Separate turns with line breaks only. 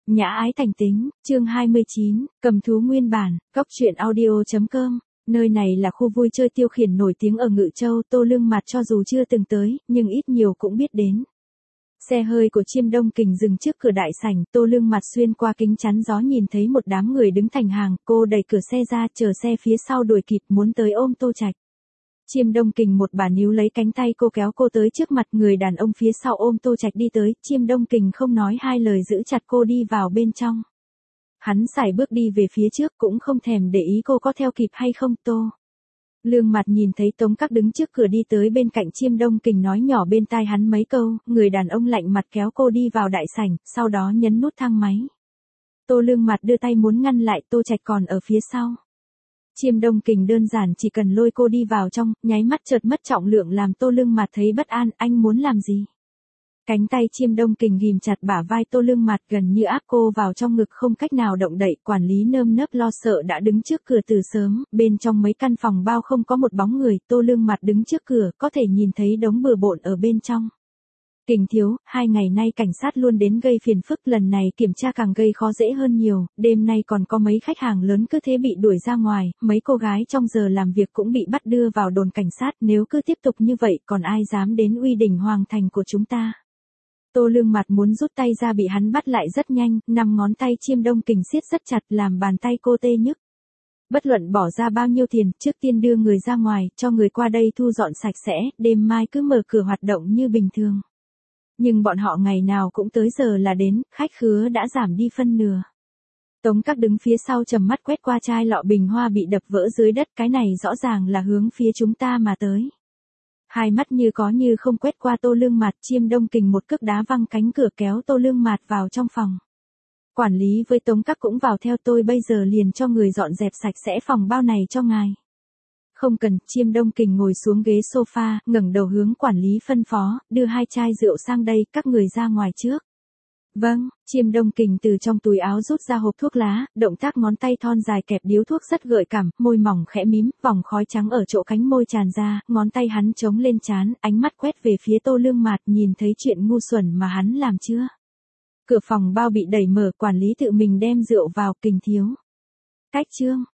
Nhã ái thành tính, chương 29, cầm thú nguyên bản, góc truyện audio.com. Nơi này là khu vui chơi tiêu khiển nổi tiếng ở Ngự Châu, Tô Lương Mạt cho dù chưa từng tới, nhưng ít nhiều cũng biết đến. Xe hơi của Chiêm Đông Kình dừng trước cửa đại sảnh, Tô Lương Mạt xuyên qua kính chắn gió nhìn thấy một đám người đứng thành hàng, cô đẩy cửa xe ra, chờ xe phía sau đuổi kịp muốn tới ôm Tô Trạch. Chiêm Đông Kình một bà níu lấy cánh tay cô kéo cô tới trước mặt người đàn ông phía sau ôm Tô Trạch đi tới, Chiêm Đông Kình không nói hai lời giữ chặt cô đi vào bên trong. Hắn sải bước đi về phía trước cũng không thèm để ý cô có theo kịp hay không. Tô Lương Mạt nhìn thấy Tống Các đứng trước cửa đi tới bên cạnh Chiêm Đông Kình nói nhỏ bên tai hắn mấy câu, người đàn ông lạnh mặt kéo cô đi vào đại sảnh, sau đó nhấn nút thang máy. Tô Lương Mạt đưa tay muốn ngăn lại, Tô Trạch còn ở phía sau. Chiêm Đông Kình đơn giản chỉ cần lôi cô đi vào trong, nháy mắt chợt mất trọng lượng làm Tô Lương Mạt thấy bất an, anh muốn làm gì? Cánh tay Chiêm Đông Kình ghìm chặt bả vai Tô Lương Mạt gần như áp cô vào trong ngực không cách nào động đậy, quản lý nơm nớp lo sợ đã đứng trước cửa từ sớm, bên trong mấy căn phòng bao không có một bóng người, Tô Lương Mạt đứng trước cửa, có thể nhìn thấy đống bừa bộn ở bên trong. Kình thiếu, 2 ngày nay cảnh sát luôn đến gây phiền phức, lần này kiểm tra càng gây khó dễ hơn nhiều, đêm nay còn có mấy khách hàng lớn cứ thế bị đuổi ra ngoài, mấy cô gái trong giờ làm việc cũng bị bắt đưa vào đồn cảnh sát, nếu cứ tiếp tục như vậy còn ai dám đến uy đỉnh hoàng thành của chúng ta. Tô Lương Mạt muốn rút tay ra bị hắn bắt lại rất nhanh, 5 ngón tay Chiêm Đông Kình siết rất chặt làm bàn tay cô tê nhức. Bất luận bỏ ra bao nhiêu tiền, trước tiên đưa người ra ngoài, cho người qua đây thu dọn sạch sẽ, đêm mai cứ mở cửa hoạt động như bình thường. Nhưng bọn họ ngày nào cũng tới giờ là đến, khách khứa đã giảm đi phân nửa. Tống Các đứng phía sau trầm mắt quét qua chai lọ bình hoa bị đập vỡ dưới đất, cái này rõ ràng là hướng phía chúng ta mà tới. Hai mắt như có như không quét qua Tô Lương Mạt, Chiêm Đông Kình một cước đá văng cánh cửa kéo Tô Lương Mạt vào trong phòng. Quản lý với Tống Các cũng vào theo, tôi bây giờ liền cho người dọn dẹp sạch sẽ phòng bao này cho ngài. Không cần, Chiêm Đông Kình ngồi xuống ghế sofa, ngẩng đầu hướng quản lý phân phó, đưa 2 chai rượu sang đây, các người ra ngoài trước. Vâng, Chiêm Đông Kình từ trong túi áo rút ra hộp thuốc lá, động tác ngón tay thon dài kẹp điếu thuốc rất gợi cảm, môi mỏng khẽ mím, vòng khói trắng ở chỗ cánh môi tràn ra, ngón tay hắn chống lên trán, ánh mắt quét về phía Tô Lương Mạt, nhìn thấy chuyện ngu xuẩn mà hắn làm chưa? Cửa phòng bao bị đẩy mở, quản lý tự mình đem rượu vào, Kình thiếu. Cách chương.